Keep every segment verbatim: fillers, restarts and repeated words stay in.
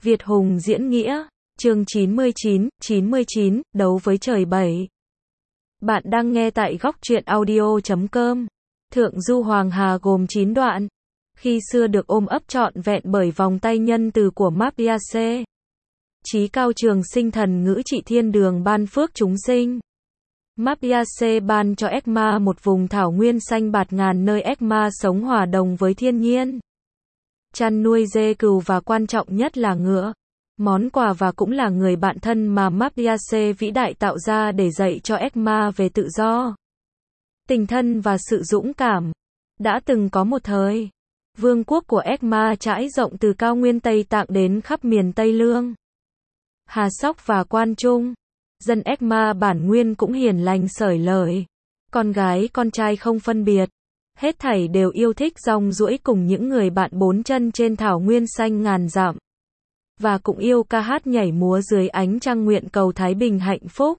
Việt Hùng diễn nghĩa, chương chín mươi chín, chín mươi chín, đấu với trời bảy. Bạn đang nghe tại góc truyện audio chấm com. Thượng Du Hoàng Hà gồm chín đoạn. Khi xưa được ôm ấp trọn vẹn bởi vòng tay nhân từ của Mapiace. Chí cao trường sinh thần ngữ trị thiên đường ban phước chúng sinh. Mapiace ban cho Ekma một vùng thảo nguyên xanh bạt ngàn nơi Ekma sống hòa đồng với thiên nhiên. Chăn nuôi dê cừu và quan trọng nhất là ngựa. Món quà và cũng là người bạn thân mà Mapiace vĩ đại tạo ra để dạy cho Ekma về tự do, tình thân và sự dũng cảm. Đã từng có một thời, vương quốc của Ekma trải rộng từ cao nguyên Tây Tạng đến khắp miền Tây Lương, Hà Sóc và Quan Trung. Dân Ekma bản nguyên cũng hiền lành xởi lởi. Con gái con trai không phân biệt. Hết thảy đều yêu thích rong ruổi cùng những người bạn bốn chân trên thảo nguyên xanh ngàn dặm. Và cũng yêu ca hát nhảy múa dưới ánh trăng nguyện cầu thái bình hạnh phúc.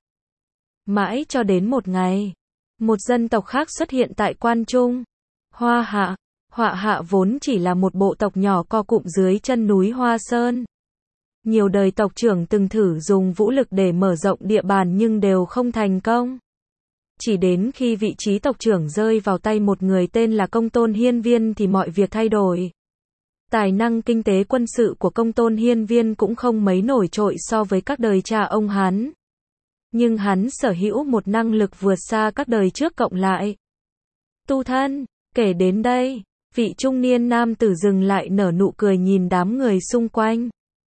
Mãi cho đến một ngày, một dân tộc khác xuất hiện tại Quan Trung. Hoa Hạ. Hoa Hạ vốn chỉ là một bộ tộc nhỏ co cụm dưới chân núi Hoa Sơn. Nhiều đời tộc trưởng từng thử dùng vũ lực để mở rộng địa bàn nhưng đều không thành công. Chỉ đến khi vị trí tộc trưởng rơi vào tay một người tên là Công Tôn Hiên Viên thì mọi việc thay đổi. Tài năng kinh tế quân sự của Công Tôn Hiên Viên cũng không mấy nổi trội so với các đời cha ông hắn. Nhưng hắn sở hữu một năng lực vượt xa các đời trước cộng lại. Tu thân. Kể đến đây, vị trung niên nam tử dừng lại nở nụ cười nhìn đám người xung quanh.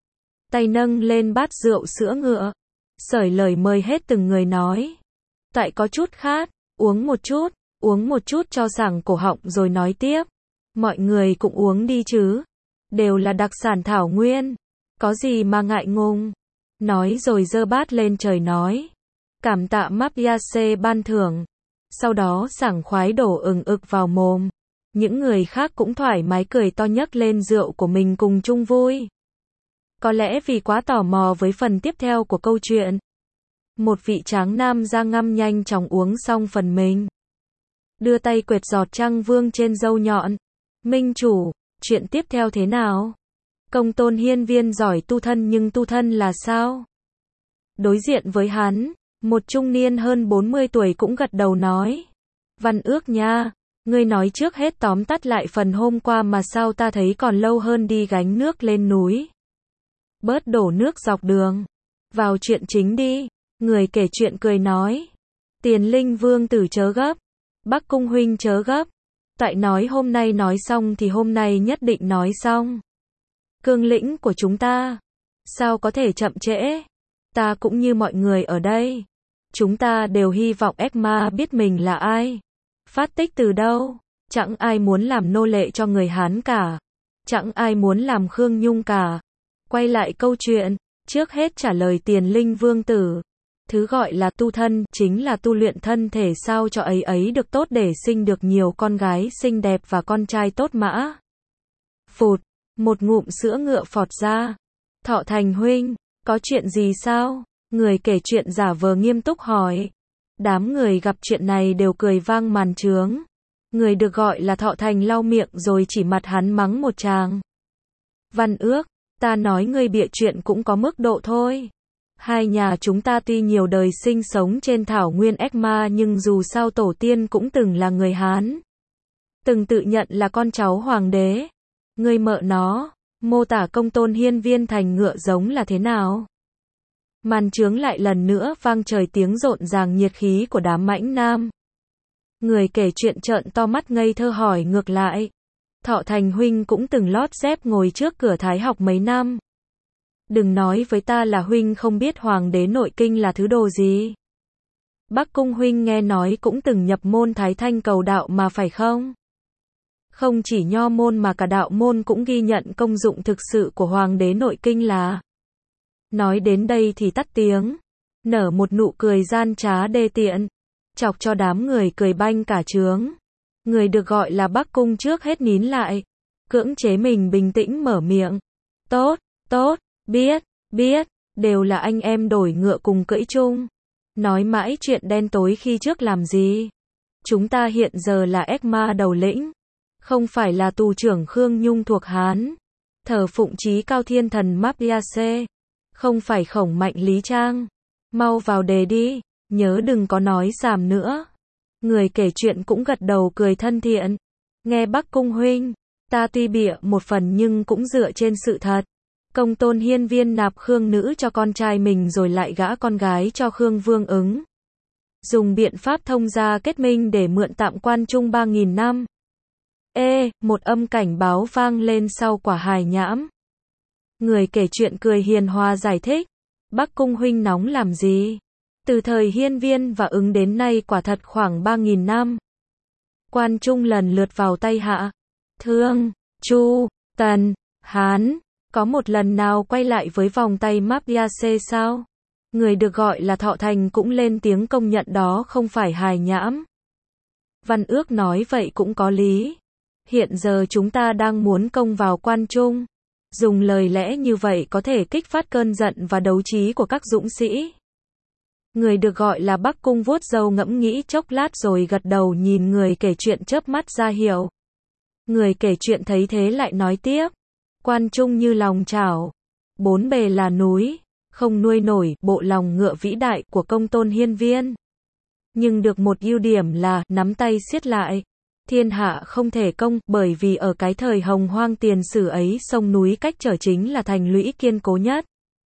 Tay nâng lên bát rượu sữa ngựa. Sởi lời mời hết từng người nói. Tại có chút khát, uống một chút, uống một chút cho sảng cổ họng rồi nói tiếp. Mọi người cũng uống đi chứ. Đều là đặc sản thảo nguyên. Có gì mà ngại ngùng. Nói rồi giơ bát lên trời nói. Cảm tạ Mapiace ban thưởng. Sau đó sảng khoái đổ ừng ực vào mồm. Những người khác cũng thoải mái cười to nhấc lên rượu của mình cùng chung vui. Có lẽ vì quá tò mò với phần tiếp theo của câu chuyện. Một vị tráng nam da ngăm nhanh chóng uống xong phần mình. Đưa tay quệt giọt trăng vương trên râu nhọn. Minh chủ, chuyện tiếp theo thế nào? Công Tôn Hiên Viên giỏi tu thân nhưng tu thân là sao? Đối diện với hắn, một trung niên hơn bốn mươi tuổi cũng gật đầu nói. Văn ước nha, ngươi nói trước hết tóm tắt lại phần hôm qua mà sao ta thấy còn lâu hơn đi gánh nước lên núi. Bớt đổ nước dọc đường. Vào chuyện chính đi. Người kể chuyện cười nói. Tiền Linh vương tử chớ gấp. Bắc cung huynh chớ gấp. Tại nói hôm nay nói xong thì hôm nay nhất định nói xong. Cương lĩnh của chúng ta. Sao có thể chậm trễ? Ta cũng như mọi người ở đây. Chúng ta đều hy vọng Ekma biết mình là ai. Phát tích từ đâu. Chẳng ai muốn làm nô lệ cho người Hán cả. Chẳng ai muốn làm Khương Nhung cả. Quay lại câu chuyện. Trước hết trả lời Tiền Linh vương tử. Thứ gọi là tu thân, chính là tu luyện thân thể sao cho ấy ấy được tốt để sinh được nhiều con gái xinh đẹp và con trai tốt mã. Phụt, một ngụm sữa ngựa phọt ra. Thọ Thành huynh, có chuyện gì sao? Người kể chuyện giả vờ nghiêm túc hỏi. Đám người gặp chuyện này đều cười vang màn trướng. Người được gọi là Thọ Thành lau miệng rồi chỉ mặt hắn mắng một tràng. Văn ước, ta nói ngươi bịa chuyện cũng có mức độ thôi. Hai nhà chúng ta tuy nhiều đời sinh sống trên thảo nguyên Ekma nhưng dù sao tổ tiên cũng từng là người Hán. Từng tự nhận là con cháu hoàng đế. Ngươi mợ nó, mô tả Công Tôn Hiên Viên thành ngựa giống là thế nào? Màn trướng lại lần nữa vang trời tiếng rộn ràng nhiệt khí của đám mãnh nam. Người kể chuyện trợn to mắt ngây thơ hỏi ngược lại. Thọ Thành huynh cũng từng lót dép ngồi trước cửa Thái học mấy năm. Đừng nói với ta là huynh không biết hoàng đế nội kinh là thứ đồ gì. Bắc cung huynh nghe nói cũng từng nhập môn Thái Thanh cầu đạo mà phải không? Không chỉ nho môn mà cả đạo môn cũng ghi nhận công dụng thực sự của hoàng đế nội kinh là. Nói đến đây thì tắt tiếng. Nở một nụ cười gian trá đê tiện. Chọc cho đám người cười banh cả trướng. Người được gọi là Bắc cung trước hết nín lại. Cưỡng chế mình bình tĩnh mở miệng. Tốt, tốt. Biết, biết, đều là anh em đổi ngựa cùng cưỡi chung. Nói mãi chuyện đen tối khi trước làm gì. Chúng ta hiện giờ là Ekma đầu lĩnh. Không phải là tù trưởng Khương Nhung thuộc Hán. thờ phụng chí cao thiên thần Mappiace, không phải Khổng Mạnh Lý Trang. Mau vào đề đi, nhớ đừng có nói xàm nữa. Người kể chuyện cũng gật đầu cười thân thiện. Nghe Bắc Cung huynh, ta tuy bịa một phần nhưng cũng dựa trên sự thật. Công tôn hiên viên nạp Khương nữ cho con trai mình rồi lại gả con gái cho Khương Vương ứng. Dùng biện pháp thông gia kết minh để mượn tạm quan trung ba nghìn năm. Ê, một âm cảnh báo vang lên sau quả hài nhãm. Người kể chuyện cười hiền hòa giải thích. Bắc Cung huynh nóng làm gì? Từ thời hiên viên và ứng đến nay quả thật khoảng ba nghìn năm. Quan trung lần lượt vào tay Hạ, Thương, Chu, Tần, Hán. Có một lần nào quay lại với vòng tay Mappiace sao? Người được gọi là Thọ Thành cũng lên tiếng công nhận đó không phải hài nhãm. Văn Ước nói vậy cũng có lý. Hiện giờ chúng ta đang muốn công vào quan trung. Dùng lời lẽ như vậy có thể kích phát cơn giận và đấu trí của các dũng sĩ. Người được gọi là Bắc Cung vuốt râu ngẫm nghĩ chốc lát rồi gật đầu nhìn người kể chuyện chớp mắt ra hiệu. Người kể chuyện thấy thế lại nói tiếp. Quan trung như lòng chảo. Bốn bề là núi. Không nuôi nổi bộ lòng ngựa vĩ đại của công tôn hiên viên. Nhưng được một ưu điểm là nắm tay siết lại. Thiên hạ không thể công, bởi vì ở cái thời hồng hoang tiền sử ấy sông núi cách trở chính là thành lũy kiên cố nhất.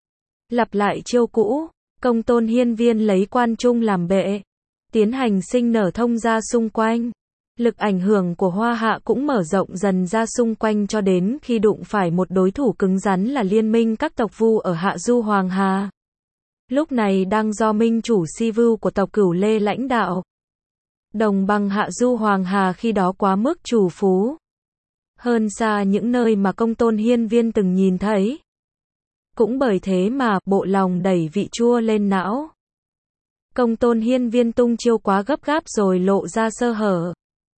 Lặp lại chiêu cũ, công tôn hiên viên lấy quan trung làm bệ, tiến hành sinh nở thông ra xung quanh. Lực ảnh hưởng của Hoa Hạ cũng mở rộng dần ra xung quanh cho đến khi đụng phải một đối thủ cứng rắn là liên minh các tộc Vu ở Hạ Du Hoàng Hà. Lúc này đang do minh chủ Si Vưu của tộc Cửu Lê lãnh đạo. Đồng bằng Hạ Du Hoàng Hà khi đó quá mức trù phú. Hơn xa những nơi mà công tôn hiên viên từng nhìn thấy. Cũng bởi thế mà bộ lòng đẩy vị chua lên não. Công tôn hiên viên tung chiêu quá gấp gáp rồi lộ ra sơ hở.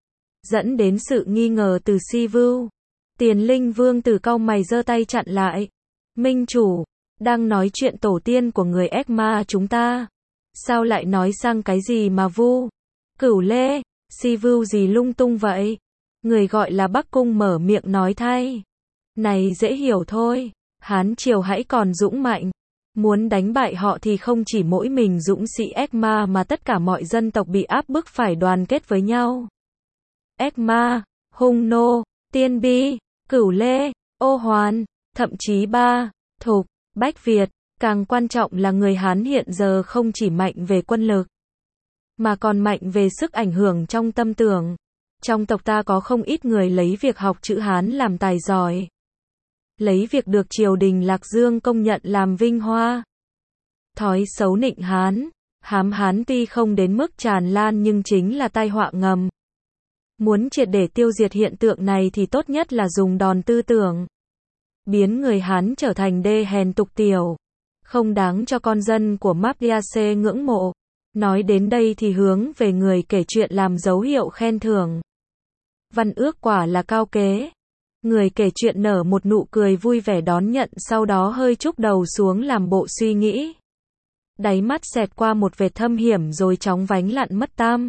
Dẫn đến sự nghi ngờ từ Si Vưu. Tiền Linh Vương Tử cau mày giơ tay chặn lại. Minh chủ, đang nói chuyện tổ tiên của người ác ma chúng ta. Sao lại nói sang cái gì mà Vu? Cửu Lê, Si Vưu gì lung tung vậy? Người gọi là Bắc Cung mở miệng nói thay. Này dễ hiểu thôi, Hán triều hãy còn dũng mạnh. Muốn đánh bại họ thì không chỉ mỗi mình dũng sĩ ác ma mà tất cả mọi dân tộc bị áp bức phải đoàn kết với nhau. Ác ma, Hung Nô, Tiên Bi, Cửu Lê, Ô Hoàn, thậm chí Ba, Thục, Bách Việt, càng quan trọng là người Hán hiện giờ không chỉ mạnh về quân lực, mà còn mạnh về sức ảnh hưởng trong tâm tưởng. Trong tộc ta có không ít người lấy việc học chữ Hán làm tài giỏi. Lấy việc được triều đình Lạc Dương công nhận làm vinh hoa. Thói xấu nịnh Hán, hám Hán tuy không đến mức tràn lan nhưng chính là tai họa ngầm. Muốn triệt để tiêu diệt hiện tượng này thì tốt nhất là dùng đòn tư tưởng. Biến người Hán trở thành đê hèn tục tiểu. Không đáng cho con dân của Mappiace ngưỡng mộ. Nói đến đây thì hướng về người kể chuyện làm dấu hiệu khen thưởng. Văn Ước quả là cao kế. Người kể chuyện nở một nụ cười vui vẻ đón nhận, sau đó hơi chúc đầu xuống làm bộ suy nghĩ. Đáy mắt xẹt qua một vệt thâm hiểm rồi chóng vánh lặn mất tam.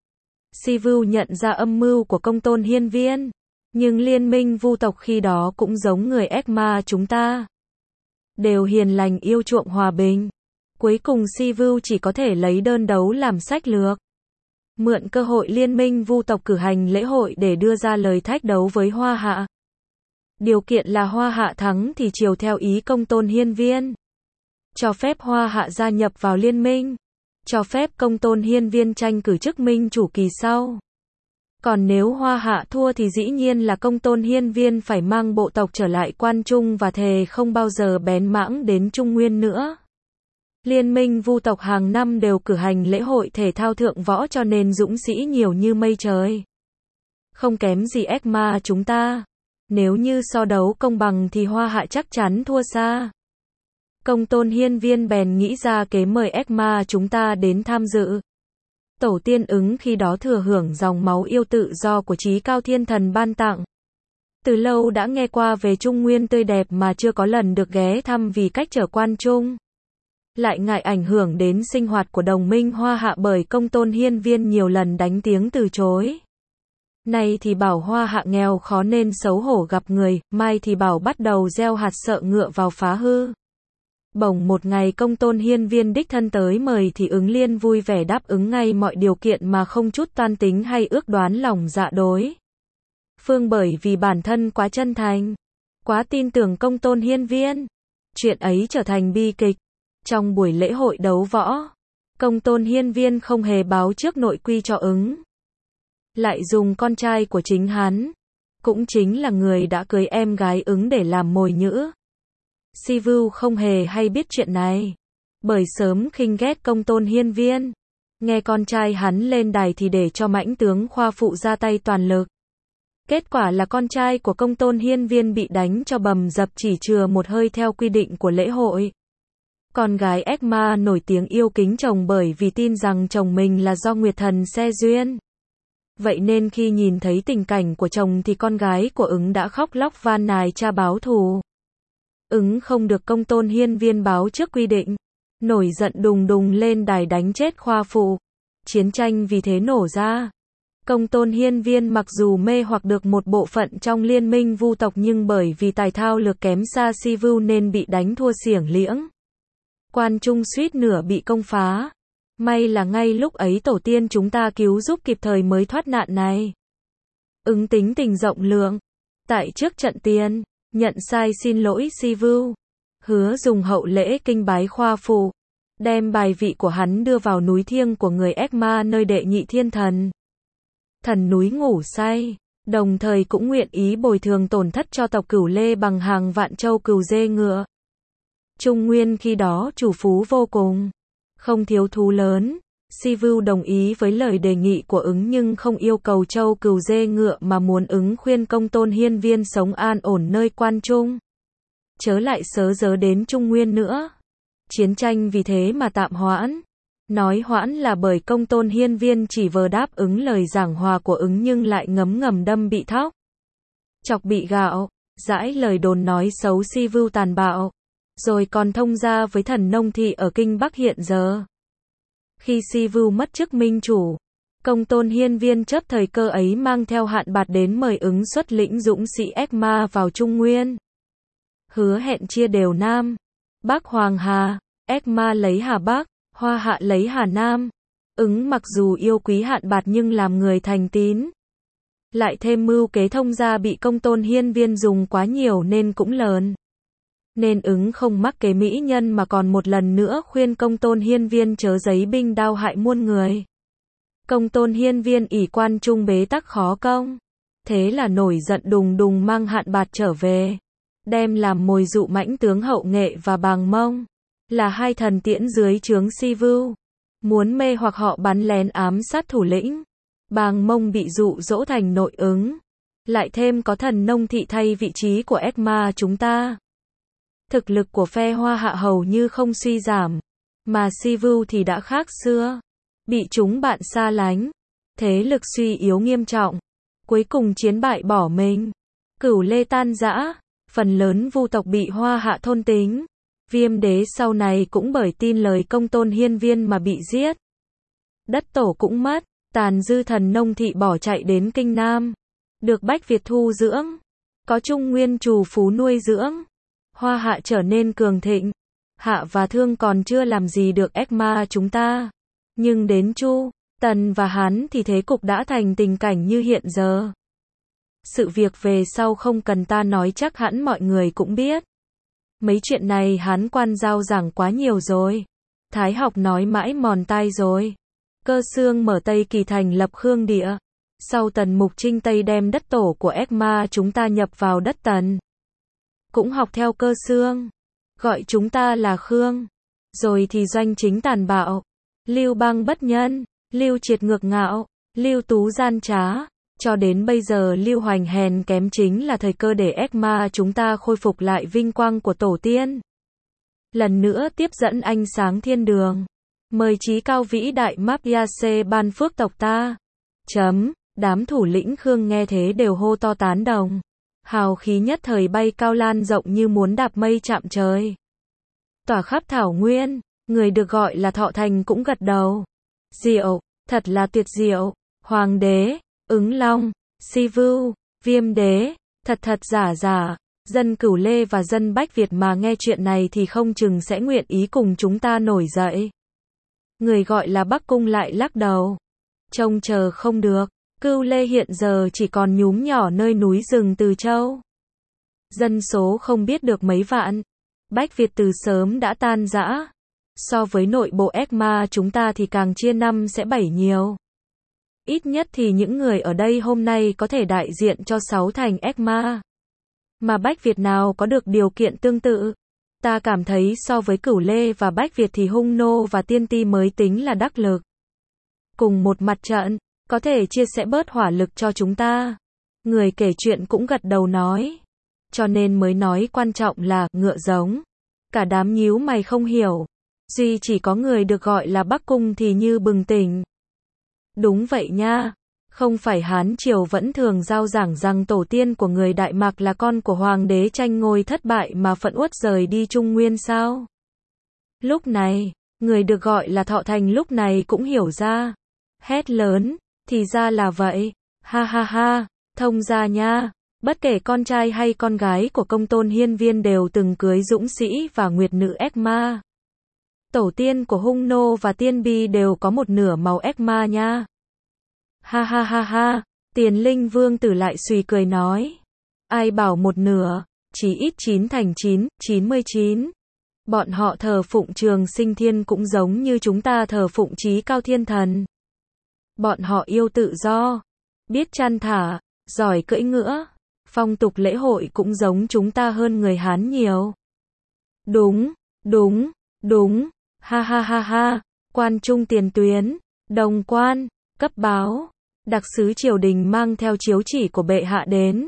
Si Vưu nhận ra âm mưu của công tôn hiên viên. Nhưng liên minh Vu tộc khi đó cũng giống người ác ma chúng ta. Đều hiền lành yêu chuộng hòa bình. Cuối cùng Si Vưu chỉ có thể lấy đơn đấu làm sách lược. Mượn cơ hội liên minh Vu tộc cử hành lễ hội để đưa ra lời thách đấu với Hoa Hạ. Điều kiện là Hoa Hạ thắng thì chiều theo ý công tôn hiên viên. Cho phép Hoa Hạ gia nhập vào liên minh. Cho phép công tôn hiên viên tranh cử chức minh chủ kỳ sau. Còn nếu Hoa Hạ thua thì dĩ nhiên là công tôn hiên viên phải mang bộ tộc trở lại quan trung và thề không bao giờ bén mãng đến Trung Nguyên nữa. Liên minh Vu tộc hàng năm đều cử hành lễ hội thể thao thượng võ cho nên dũng sĩ nhiều như mây trời. Không kém gì ác ma chúng ta. Nếu như so đấu công bằng thì Hoa Hạ chắc chắn thua xa. Công tôn hiên viên bèn nghĩ ra kế mời ác ma chúng ta đến tham dự. Tổ tiên ứng khi đó thừa hưởng dòng máu yêu tự do của chí cao thiên thần ban tặng. Từ lâu đã nghe qua về Trung Nguyên tươi đẹp mà chưa có lần được ghé thăm vì cách trở quan trung. Lại ngại ảnh hưởng đến sinh hoạt của đồng minh Hoa Hạ bởi công tôn hiên viên nhiều lần đánh tiếng từ chối. Nay thì bảo hoa hạ nghèo khó nên xấu hổ gặp người, mai thì bảo bắt đầu gieo hạt sợ ngựa vào phá hư. Bỗng một ngày Công Tôn Hiên Viên đích thân tới mời thì Ứng Liên vui vẻ đáp ứng ngay mọi điều kiện mà không chút toan tính hay ước đoán lòng dạ đối phương, bởi vì bản thân quá chân thành, quá tin tưởng Công Tôn Hiên Viên. Chuyện ấy trở thành bi kịch. Trong buổi lễ hội đấu võ, Công Tôn Hiên Viên không hề báo trước nội quy cho Ứng, lại dùng con trai của chính hắn, cũng chính là người đã cưới em gái Ứng để làm mồi nhữ. Si Vu không hề hay biết chuyện này, bởi sớm khinh ghét Công Tôn Hiên Viên. Nghe con trai hắn lên đài thì để cho mãnh tướng Khoa Phụ ra tay toàn lực. Kết quả là con trai của Công Tôn Hiên Viên bị đánh cho bầm dập, chỉ chừa một hơi theo quy định của lễ hội. Con gái ác ma nổi tiếng yêu kính chồng bởi vì tin rằng chồng mình là do Nguyệt Thần xe duyên. Vậy nên khi nhìn thấy tình cảnh của chồng thì con gái của Ứng đã khóc lóc van nài cha báo thù. Ứng không được Công Tôn Hiên Viên báo trước quy định, nổi giận đùng đùng lên đài đánh chết Khoa Phụ. Chiến tranh vì thế nổ ra. Công Tôn Hiên Viên mặc dù mê hoặc được một bộ phận trong liên minh Vu tộc nhưng bởi vì tài thao lược kém xa Si Vu nên bị đánh thua xiểng liễng. Quan Trung suýt nửa bị công phá. May là ngay lúc ấy tổ tiên chúng ta cứu giúp kịp thời mới thoát nạn này. Ứng tính tình rộng lượng. Tại trước trận tiên, nhận sai xin lỗi Si Vu, hứa dùng hậu lễ kinh bái Khoa Phụ, đem bài vị của hắn đưa vào núi thiêng của người ác ma nơi đệ nhị thiên thần. Thần núi ngủ say, đồng thời cũng nguyện ý bồi thường tổn thất cho tộc Cửu Lê bằng hàng vạn châu cừu dê ngựa. Trung Nguyên khi đó chủ phú vô cùng, không thiếu thú lớn. Si Vu đồng ý với lời đề nghị của Ứng nhưng không yêu cầu châu cừu dê ngựa mà muốn Ứng khuyên Công Tôn Hiên Viên sống an ổn nơi Quan Trung, chớ lại sớ dớ đến Trung Nguyên nữa. Chiến tranh vì thế mà tạm hoãn. Nói hoãn là bởi Công Tôn Hiên Viên chỉ vừa đáp ứng lời giảng hòa của Ứng nhưng lại ngấm ngầm đâm bị thóc, chọc bị gạo, dãi lời đồn nói xấu Si Vu tàn bạo, rồi còn thông gia với thần nông thị ở Kinh Bắc hiện giờ. Khi Si Vu mất chức minh chủ, Công Tôn Hiên Viên chớp thời cơ ấy mang theo Hạn Bạt đến mời Ứng xuất lĩnh dũng sĩ ác ma vào Trung Nguyên, hứa hẹn chia đều Nam Bắc Hoàng Hà, ác ma lấy Hà Bắc, Hoa Hạ lấy Hà Nam. Ứng mặc dù yêu quý Hạn Bạt nhưng làm người thành tín, lại thêm mưu kế thông gia bị Công Tôn Hiên Viên dùng quá nhiều nên cũng lờn. Nên Ứng không mắc kế mỹ nhân mà còn một lần nữa khuyên Công Tôn Hiên Viên chớ giấy binh đao hại muôn người. Công Tôn Hiên Viên ỷ Quan Trung bế tắc khó công, thế là nổi giận đùng đùng mang Hạn Bạt trở về, đem làm mồi dụ mãnh tướng Hậu Nghệ và Bàng Mông, là hai thần tiễn dưới trướng Si Vu, muốn mê hoặc họ bắn lén ám sát thủ lĩnh. Bàng Mông bị dụ dỗ thành nội ứng, lại thêm có thần nông thị thay vị trí của ác ma chúng ta. Thực lực của phe Hoa Hạ hầu như không suy giảm, mà Si Vu thì đã khác xưa, bị chúng bạn xa lánh, thế lực suy yếu nghiêm trọng, cuối cùng chiến bại bỏ mình. Cửu Lê tan rã, phần lớn Vu tộc bị Hoa Hạ thôn tính. Viêm đế sau này cũng bởi tin lời Công Tôn Hiên Viên mà bị giết. Đất tổ cũng mất, tàn dư thần nông thị bỏ chạy đến Kinh Nam, được Bách Việt thu dưỡng, có Trung Nguyên trù phú nuôi dưỡng. Hoa Hạ trở nên cường thịnh. Hạ và Thương còn chưa làm gì được ác ma chúng ta, nhưng đến Chu, Tần và Hán thì thế cục đã thành tình cảnh như hiện giờ. Sự việc về sau không cần ta nói chắc hẳn mọi người cũng biết. Mấy chuyện này Hán quan giao giảng quá nhiều rồi, Thái học nói mãi mòn tai rồi. Cơ Xương mở Tây Kỳ thành lập Khương địa, sau Tần Mục Trinh Tây đem đất tổ của ác ma chúng ta nhập vào đất Tần, cũng học theo Cơ Xương, gọi chúng ta là Khương. Rồi thì Doanh Chính tàn bạo, Lưu Bang bất nhân, Lưu Triệt ngược ngạo, Lưu Tú gian trá, cho đến bây giờ Lưu Hoành hèn kém chính là thời cơ để ác ma chúng ta khôi phục lại vinh quang của tổ tiên. Lần nữa tiếp dẫn ánh sáng thiên đường, mời chí cao vĩ đại Mapyase ban phước tộc ta. Chấm, đám thủ lĩnh Khương nghe thế đều hô to tán đồng. Hào khí nhất thời bay cao lan rộng như muốn đạp mây chạm trời, tỏa khắp thảo nguyên. Người được gọi là Thọ Thành cũng gật đầu. Diệu, thật là tuyệt diệu. Hoàng đế, Ứng Long, Si Vưu, Viêm Đế, thật thật giả giả, dân Cửu Lê và dân Bách Việt mà nghe chuyện này thì không chừng sẽ nguyện ý cùng chúng ta nổi dậy. Người gọi là Bắc Cung lại lắc đầu. Trông chờ không được, Cửu Lê hiện giờ chỉ còn nhúm nhỏ nơi núi rừng Từ Châu. Dân số không biết được mấy vạn. Bách Việt từ sớm đã tan rã. So với nội bộ Ekma chúng ta thì càng chia năm sẽ bảy nhiều. Ít nhất thì những người ở đây hôm nay có thể đại diện cho sáu thành Ekma. Mà Bách Việt nào có được điều kiện tương tự. Ta cảm thấy so với Cửu Lê và Bách Việt thì Hung Nô và Tiên Ti mới tính là đắc lực. Cùng một mặt trận, có thể chia sẻ bớt hỏa lực cho chúng ta. Người kể chuyện cũng gật đầu nói. Cho nên mới nói quan trọng là ngựa giống. Cả đám nhíu mày không hiểu. Duy chỉ có người được gọi là Bắc Cung thì như bừng tỉnh. Đúng vậy nha. Không phải Hán Triều vẫn thường giao giảng rằng tổ tiên của người Đại Mạc là con của hoàng đế tranh ngôi thất bại mà phẫn uất rời đi Trung Nguyên sao? Lúc này, người được gọi là Thọ Thành lúc này cũng hiểu ra. Hét lớn, thì ra là vậy. Ha ha ha, thông ra nha. Bất kể con trai hay con gái của công tôn hiên viên đều từng cưới dũng sĩ và nguyệt nữ Ekma. Tổ tiên của Hung Nô và Tiên Bi đều có một nửa màu Ekma nha. Ha ha ha ha, Tiền Linh Vương Tử lại suy cười nói. Ai bảo một nửa, chỉ ít chín thành chín, chín mươi chín. Bọn họ thờ phụng Trường Sinh Thiên cũng giống như chúng ta thờ phụng Chí Cao Thiên Thần. Bọn họ yêu tự do, biết chăn thả, giỏi cưỡi ngựa. Phong tục lễ hội cũng giống chúng ta hơn người Hán nhiều. Đúng, đúng, đúng, ha ha ha ha, quan trung tiền tuyến, đồng quan, cấp báo, đặc sứ triều đình mang theo chiếu chỉ của bệ hạ đến.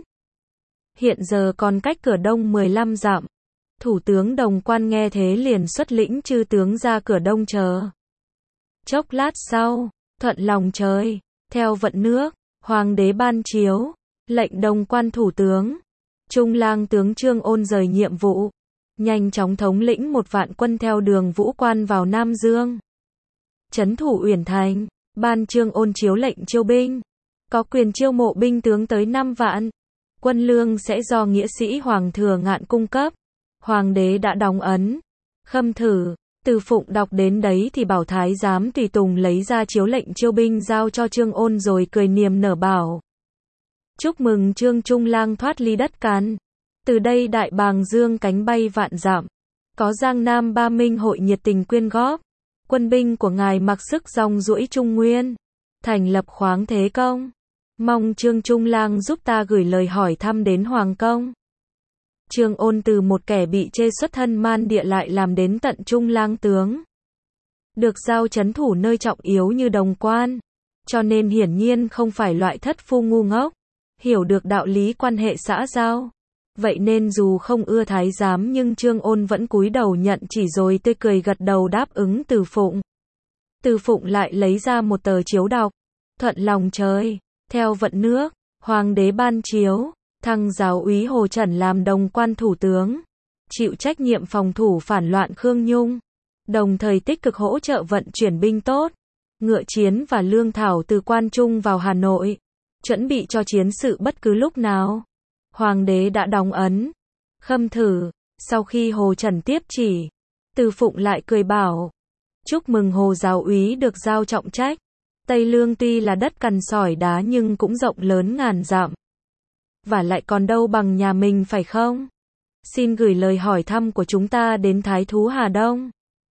Hiện giờ còn cách cửa đông mười lăm dặm. Thủ tướng Đồng Quan nghe thế liền xuất lĩnh chư tướng ra cửa đông chờ. Chốc lát sau, thuận lòng trời, theo vận nước, hoàng đế ban chiếu. Lệnh Đồng Quan thủ tướng, Trung lang tướng Trương Ôn rời nhiệm vụ, nhanh chóng thống lĩnh một vạn quân theo đường Vũ Quan vào Nam Dương. Trấn thủ Uyển Thành, ban Trương Ôn chiếu lệnh chiêu binh, có quyền chiêu mộ binh tướng tới năm vạn. Quân lương sẽ do nghĩa sĩ Hoàng Thừa Ngạn cung cấp. Hoàng đế đã đóng ấn. Khâm Thử, Từ Phụng đọc đến đấy thì bảo thái giám tùy tùng lấy ra chiếu lệnh chiêu binh giao cho Trương Ôn rồi cười niềm nở bảo. Chúc mừng Trương Trung lang thoát ly đất càn. Từ đây Đại Bàng Dương cánh bay vạn dặm. Có Giang Nam Ba Minh hội nhiệt tình quyên góp. Quân binh của ngài mặc sức rong ruổi Trung Nguyên. Thành lập khoáng thế công. Mong Trương Trung lang giúp ta gửi lời hỏi thăm đến Hoàng công. Trương Ôn từ một kẻ bị chê xuất thân man địa lại làm đến tận Trung lang tướng. Được giao trấn thủ nơi trọng yếu như Đồng Quan. Cho nên hiển nhiên không phải loại thất phu ngu ngốc. Hiểu được đạo lý quan hệ xã giao. Vậy nên dù không ưa thái giám nhưng Trương Ôn vẫn cúi đầu nhận chỉ rồi tươi cười gật đầu đáp ứng Từ Phụng. Từ Phụng lại lấy ra một tờ chiếu đọc. Thuận lòng trời, theo vận nước, hoàng đế ban chiếu, thăng giáo úy Hồ Trần làm Đồng Quan thủ tướng. Chịu trách nhiệm phòng thủ phản loạn Khương Nhung. Đồng thời tích cực hỗ trợ vận chuyển binh tốt. Ngựa chiến và lương thảo từ Quan Trung vào Hà Nội. Chuẩn bị cho chiến sự bất cứ lúc nào. Hoàng đế đã đóng ấn. Khâm Thử, sau khi Hồ Trần tiếp chỉ, Từ Phụng lại cười bảo. Chúc mừng Hồ giáo úy được giao trọng trách. Tây Lương tuy là đất cằn sỏi đá nhưng cũng rộng lớn ngàn dặm. Và lại còn đâu bằng nhà mình phải không? Xin gửi lời hỏi thăm của chúng ta đến Thái thú Hà Đông.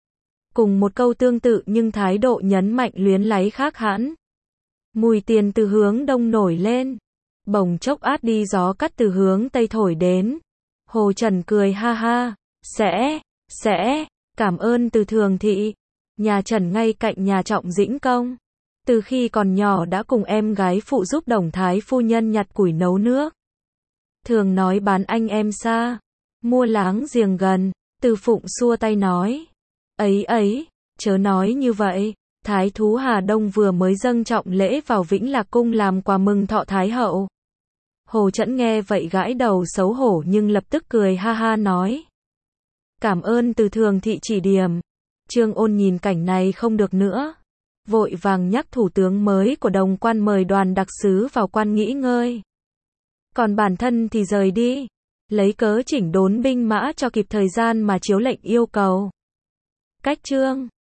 Cùng một câu tương tự nhưng thái độ nhấn mạnh luyến láy khác hẳn. Mùi tiền từ hướng đông nổi lên. Bồng chốc át đi gió cắt từ hướng tây thổi đến. Hồ Trần cười ha ha. Sẽ, sẽ, cảm ơn Từ Thường thị. Nhà Trần ngay cạnh nhà Trọng Dĩnh Công. Từ khi còn nhỏ đã cùng em gái phụ giúp Đồng Thái phu nhân nhặt củi nấu nước. Thường nói bán anh em xa. Mua láng giềng gần. Từ Phụng xua tay nói. Ấy ấy, chớ nói như vậy. Thái thú Hà Đông vừa mới dâng trọng lễ vào Vĩnh Lạc Cung làm quà mừng thọ Thái hậu. Hồ Trẫn nghe vậy gãi đầu xấu hổ nhưng lập tức cười ha ha nói. Cảm ơn Từ Thường thị chỉ điểm. Trương Ôn nhìn cảnh này không được nữa. vội vàng nhắc thủ tướng mới của Đồng Quan mời đoàn đặc sứ vào quan nghỉ ngơi. Còn bản thân thì rời đi, lấy cớ chỉnh đốn binh mã cho kịp thời gian mà chiếu lệnh yêu cầu. Cách chương